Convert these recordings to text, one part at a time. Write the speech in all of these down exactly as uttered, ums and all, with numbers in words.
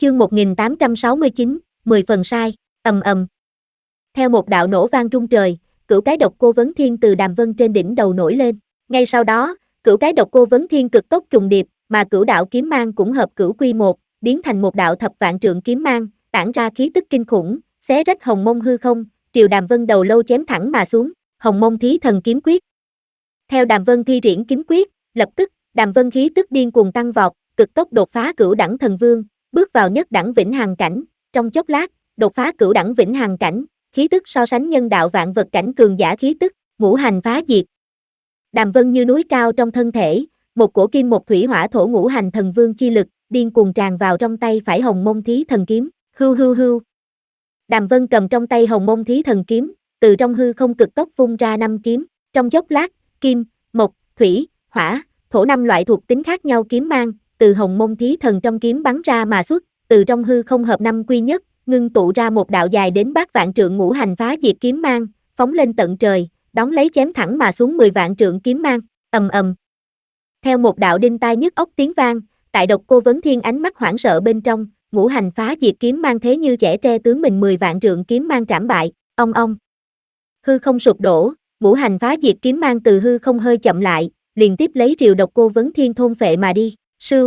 Chương một nghìn tám trăm sáu mươi chín, mười phần sai, ầm ầm. Theo một đạo nổ vang rung trời, cửu cái độc cô vấn thiên từ Đàm Vân trên đỉnh đầu nổi lên. Ngay sau đó, cửu cái độc cô vấn thiên cực tốc trùng điệp, mà cửu đạo kiếm mang cũng hợp cửu quy một, biến thành một đạo thập vạn trượng kiếm mang, tản ra khí tức kinh khủng, xé rách hồng mông hư không, triều Đàm Vân đầu lâu chém thẳng mà xuống. Hồng mông thí thần kiếm quyết. Theo Đàm Vân thi triển kiếm quyết, lập tức, Đàm Vân khí tức điên cuồng tăng vọt, cực tốc đột phá cửu đẳng thần vương, bước vào nhất đẳng vĩnh hằng cảnh, trong chốc lát, đột phá cửu đẳng vĩnh hằng cảnh, khí tức so sánh nhân đạo vạn vật cảnh cường giả khí tức, ngũ hành phá diệt. Đàm Vân như núi cao trong thân thể, một cổ kim một thủy hỏa thổ ngũ hành thần vương chi lực, điên cuồng tràn vào trong tay phải hồng mông thí thần kiếm, hưu hưu hưu. Đàm Vân cầm trong tay hồng mông thí thần kiếm, từ trong hư không cực tốc vung ra năm kiếm, trong chốc lát, kim, mộc, thủy, hỏa, thổ năm loại thuộc tính khác nhau kiếm mang, từ hồng mông thí thần trong kiếm bắn ra mà xuất, từ trong hư không hợp năm quy nhất, ngưng tụ ra một đạo dài đến bát vạn trượng ngũ hành phá diệt kiếm mang, phóng lên tận trời, đón lấy chém thẳng mà xuống mười vạn trượng kiếm mang, ầm ầm. Theo một đạo đinh tai nhức óc tiếng vang, tại độc cô vấn thiên ánh mắt hoảng sợ bên trong, ngũ hành phá diệt kiếm mang thế như chẻ tre tướng mình mười vạn trượng kiếm mang trảm bại, ong ong. Hư không sụp đổ, ngũ hành phá diệt kiếm mang từ hư không hơi chậm lại, liền tiếp lấy rìu độc cô vấn thiên thôn phệ mà đi, sưu.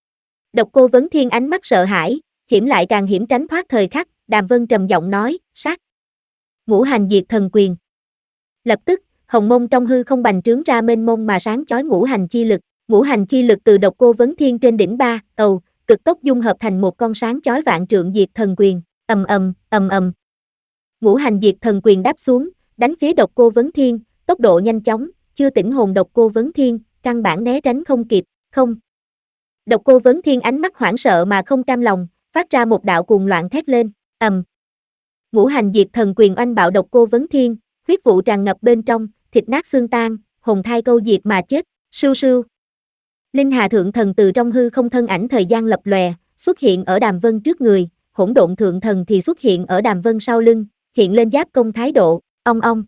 Độc cô vấn thiên ánh mắt sợ hãi, hiểm lại càng hiểm tránh thoát thời khắc, Đàm Vân trầm giọng nói, sát. Ngũ hành diệt thần quyền. Lập tức, hồng mông trong hư không bành trướng ra mênh mông mà sáng chói ngũ hành chi lực, ngũ hành chi lực từ độc cô vấn thiên trên đỉnh ba, ầu, cực tốc dung hợp thành một con sáng chói vạn trượng diệt thần quyền, ầm ầm, ầm ầm. Ngũ hành diệt thần quyền đáp xuống, đánh phía độc cô vấn thiên, tốc độ nhanh chóng, chưa tỉnh hồn độc cô vấn thiên, căn bản né tránh không kịp, không. Độc cô vấn thiên ánh mắt hoảng sợ mà không cam lòng, phát ra một đạo cuồng loạn thét lên, ầm. Ngũ hành diệt thần quyền oanh bạo độc cô vấn thiên, huyết vụ tràn ngập bên trong, thịt nát xương tan, hồn thai câu diệt mà chết, sưu sưu. Linh Hà thượng thần từ trong hư không thân ảnh thời gian lập lòe, xuất hiện ở Đàm Vân trước người, hỗn độn thượng thần thì xuất hiện ở Đàm Vân sau lưng, hiện lên giáp công thái độ, ong ong.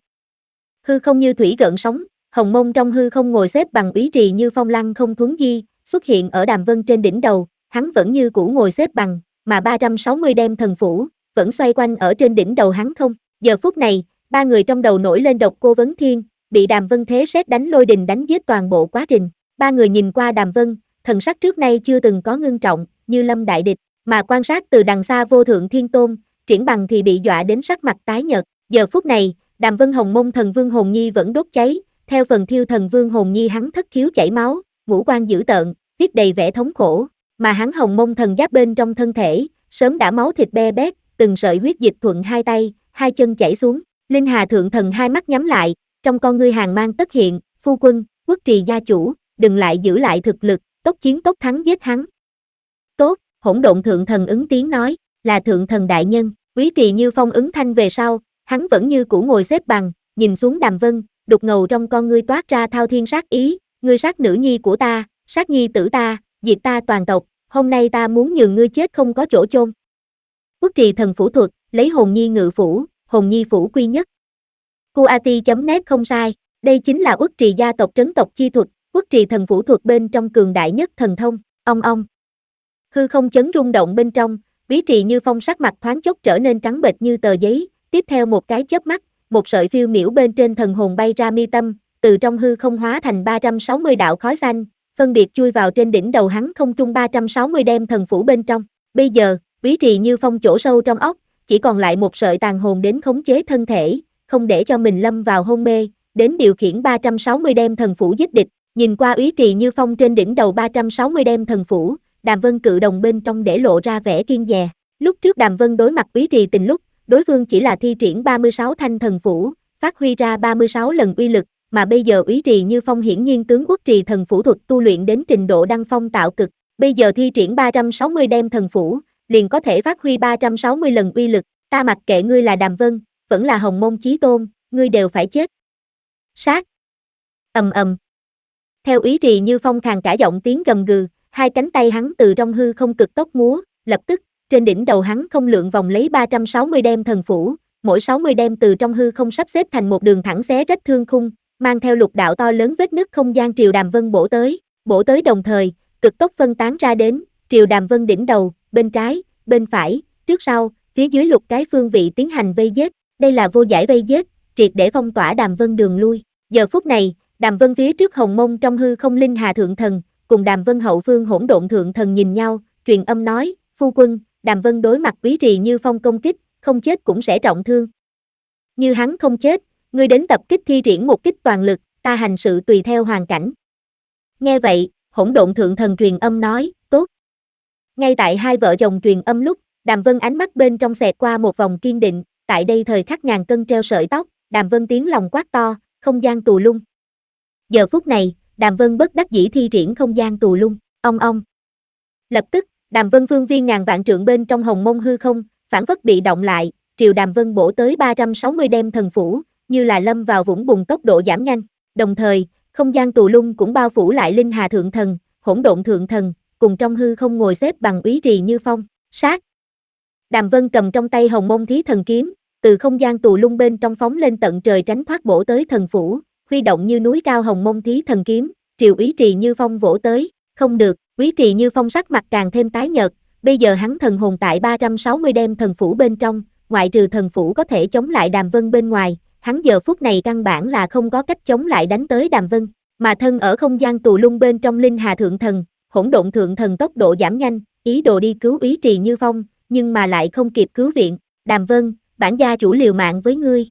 Hư không như thủy gợn sóng, hồng mông trong hư không ngồi xếp bằng úy trì như phong lăng không thuấn di, xuất hiện ở Đàm Vân trên đỉnh đầu, hắn vẫn như cũ ngồi xếp bằng, mà ba trăm sáu mươi đem thần phủ, vẫn xoay quanh ở trên đỉnh đầu hắn không. Giờ phút này, ba người trong đầu nổi lên độc cô vấn thiên, bị Đàm Vân thế sét đánh lôi đình đánh giết toàn bộ quá trình. Ba người nhìn qua Đàm Vân, thần sắc trước nay chưa từng có ngưng trọng, như lâm đại địch, mà quan sát từ đằng xa vô thượng thiên tôn, Triển Bằng thì bị dọa đến sắc mặt tái nhợt. Giờ phút này, Đàm Vân hồng mông thần vương hồn nhi vẫn đốt cháy, theo phần thiêu thần vương hồn nhi hắn thất khiếu chảy máu, ngũ quan dữ tợn, viết đầy vẻ thống khổ, mà hắn hồng mông thần giáp bên trong thân thể, sớm đã máu thịt be bét, từng sợi huyết dịch thuận hai tay, hai chân chảy xuống. Linh Hà thượng thần hai mắt nhắm lại, trong con ngươi hàn mang tất hiện, phu quân, quốc trì gia chủ, đừng lại giữ lại thực lực, tốc chiến tốc thắng giết hắn. Tốt, hỗn độn thượng thần ứng tiếng nói, là thượng thần đại nhân, úy trì như phong ứng thanh về sau, hắn vẫn như cũ ngồi xếp bằng, nhìn xuống Đàm Vân, đục ngầu trong con ngươi toát ra thao thiên sát ý, ngươi sát nữ nhi của ta, sát nhi tử ta, diệt ta toàn tộc, hôm nay ta muốn nhường ngươi chết không có chỗ chôn. Quốc trì thần phủ thuật, lấy hồn nhi ngự phủ, hồn nhi phủ quy nhất. Cuati chấm net không sai, đây chính là Uất trì gia tộc trấn tộc chi thuật, Uất trì thần phủ thuật bên trong cường đại nhất thần thông, ong ong. Hư không chấn rung động bên trong, úy trì như phong sắc mặt thoáng chốc trở nên trắng bệch như tờ giấy, tiếp theo một cái chớp mắt, một sợi phiêu miểu bên trên thần hồn bay ra mi tâm, từ trong hư không hóa thành ba trăm sáu mươi đạo khói xanh, phân biệt chui vào trên đỉnh đầu hắn không trung ba trăm sáu mươi đem thần phủ bên trong. Bây giờ, úy trì như phong chỗ sâu trong óc, chỉ còn lại một sợi tàn hồn đến khống chế thân thể, không để cho mình lâm vào hôn mê, đến điều khiển ba trăm sáu mươi đem thần phủ giết địch. Nhìn qua úy trì như phong trên đỉnh đầu ba trăm sáu mươi đem thần phủ, Đàm Vân cự đồng bên trong để lộ ra vẻ kiên dè. Lúc trước Đàm Vân đối mặt úy trì tình lúc, đối phương chỉ là thi triển ba mươi sáu thanh thần phủ, phát huy ra ba mươi sáu lần uy lực, mà bây giờ úy trì như phong hiển nhiên tướng Uất trì thần phủ thuật tu luyện đến trình độ đăng phong tạo cực, bây giờ thi triển ba trăm sáu mươi đem thần phủ, liền có thể phát huy ba trăm sáu mươi lần uy lực, ta mặc kệ ngươi là Đàm Vân, vẫn là hồng mông chí tôn, ngươi đều phải chết. Sát. Ầm ầm. Theo úy trì như phong khàn cả giọng tiếng gầm gừ, hai cánh tay hắn từ trong hư không cực tốc múa, lập tức, trên đỉnh đầu hắn không lượng vòng lấy ba trăm sáu mươi đem thần phủ, mỗi sáu mươi đem từ trong hư không sắp xếp thành một đường thẳng xé rách thương khung, mang theo lục đạo to lớn vết nứt không gian triều Đàm Vân bổ tới, bổ tới đồng thời, cực tốc phân tán ra đến, triều Đàm Vân đỉnh đầu, bên trái, bên phải, trước sau, phía dưới lục cái phương vị tiến hành vây giết. Đây là vô giải vây giết, triệt để phong tỏa Đàm Vân đường lui. Giờ phút này, Đàm Vân phía trước hồng mông trong hư không linh hà thượng thần, cùng Đàm Vân hậu phương hỗn độn thượng thần nhìn nhau, truyền âm nói, phu quân, Đàm Vân đối mặt Úy Trì Như Phong công kích, không chết cũng sẽ trọng thương. Như hắn không chết, ngươi đến tập kích thi triển một kích toàn lực, ta hành sự tùy theo hoàn cảnh. Nghe vậy, hỗn độn thượng thần truyền âm nói, tốt. Ngay tại hai vợ chồng truyền âm lúc, Đàm Vân ánh mắt bên trong xẹt qua một vòng kiên định, tại đây thời khắc ngàn cân treo sợi tóc, Đàm Vân tiếng lòng quát to, không gian tù lung. Giờ phút này, Đàm Vân bất đắc dĩ thi triển không gian tù lung, ong ong. Lập tức, Đàm Vân phương viên ngàn vạn trượng bên trong hồng mông hư không, phản phất bị động lại, triều Đàm Vân bổ tới ba trăm sáu mươi đem thần phủ, như là lâm vào vũng bùn tốc độ giảm nhanh. Đồng thời, không gian tù lung cũng bao phủ lại linh hà thượng thần, hỗn độn thượng thần, cùng trong hư không ngồi xếp bằng Úy Trì Như Phong, sát. Đàm Vân cầm trong tay hồng mông thí thần kiếm, từ không gian tù lung bên trong phóng lên tận trời tránh thoát bổ tới thần phủ, huy động như núi cao hồng mông thí thần kiếm, triều Úy Trì Như Phong vỗ tới, không được, Úy Trì Như Phong sắc mặt càng thêm tái nhợt, bây giờ hắn thần hồn tại ba trăm sáu mươi đem thần phủ bên trong, ngoại trừ thần phủ có thể chống lại Đàm Vân bên ngoài, hắn giờ phút này căn bản là không có cách chống lại đánh tới Đàm Vân, mà thân ở không gian tù lung bên trong linh hà thượng thần, hỗn độn thượng thần tốc độ giảm nhanh, ý đồ đi cứu Úy Trì Như Phong, nhưng mà lại không kịp cứu viện, Đàm Vân, bản gia chủ liều mạng với ngươi.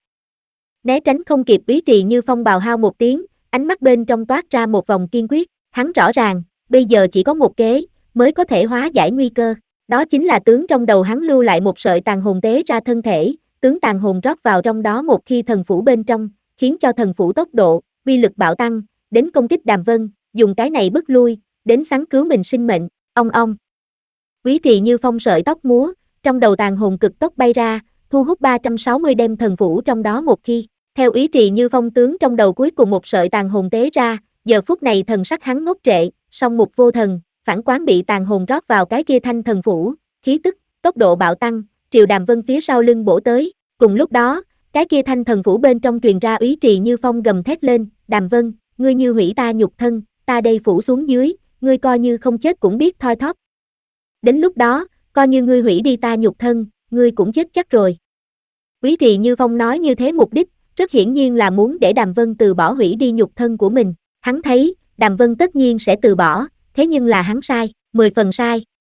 Né tránh không kịp Úy Trì Như Phong bào hao một tiếng, ánh mắt bên trong toát ra một vòng kiên quyết, hắn rõ ràng, bây giờ chỉ có một kế, mới có thể hóa giải nguy cơ, đó chính là tướng trong đầu hắn lưu lại một sợi tàn hồn tế ra thân thể, tướng tàn hồn rót vào trong đó một khi thần phủ bên trong, khiến cho thần phủ tốc độ, uy lực bạo tăng, đến công kích Đàm Vân, dùng cái này bức lui, đến sáng cứu mình sinh mệnh, ong ong. Úy Trì Như Phong sợi tóc múa, trong đầu tàn hồn cực tốc bay ra, thu hút ba trăm sáu mươi đem thần phủ trong đó một khi, theo Úy Trì Như Phong tướng trong đầu cuối cùng một sợi tàn hồn tế ra, giờ phút này thần sắc hắn ngốc trệ, song mục vô thần, phản quán bị tàn hồn rót vào cái kia thanh thần phủ, khí tức, tốc độ bạo tăng, triều Đàm Vân phía sau lưng bổ tới, cùng lúc đó, cái kia thanh thần phủ bên trong truyền ra Úy Trì Như Phong gầm thét lên, Đàm Vân, ngươi như hủy ta nhục thân, ta đây phủ xuống dưới, ngươi coi như không chết cũng biết thoi thóp. Đến lúc đó, coi như ngươi hủy đi ta nhục thân, ngươi cũng chết chắc rồi. Úy Trì Như Phong nói như thế mục đích, rất hiển nhiên là muốn để Đàm Vân từ bỏ hủy đi nhục thân của mình, hắn thấy, Đàm Vân tất nhiên sẽ từ bỏ, thế nhưng là hắn sai, mười phần sai.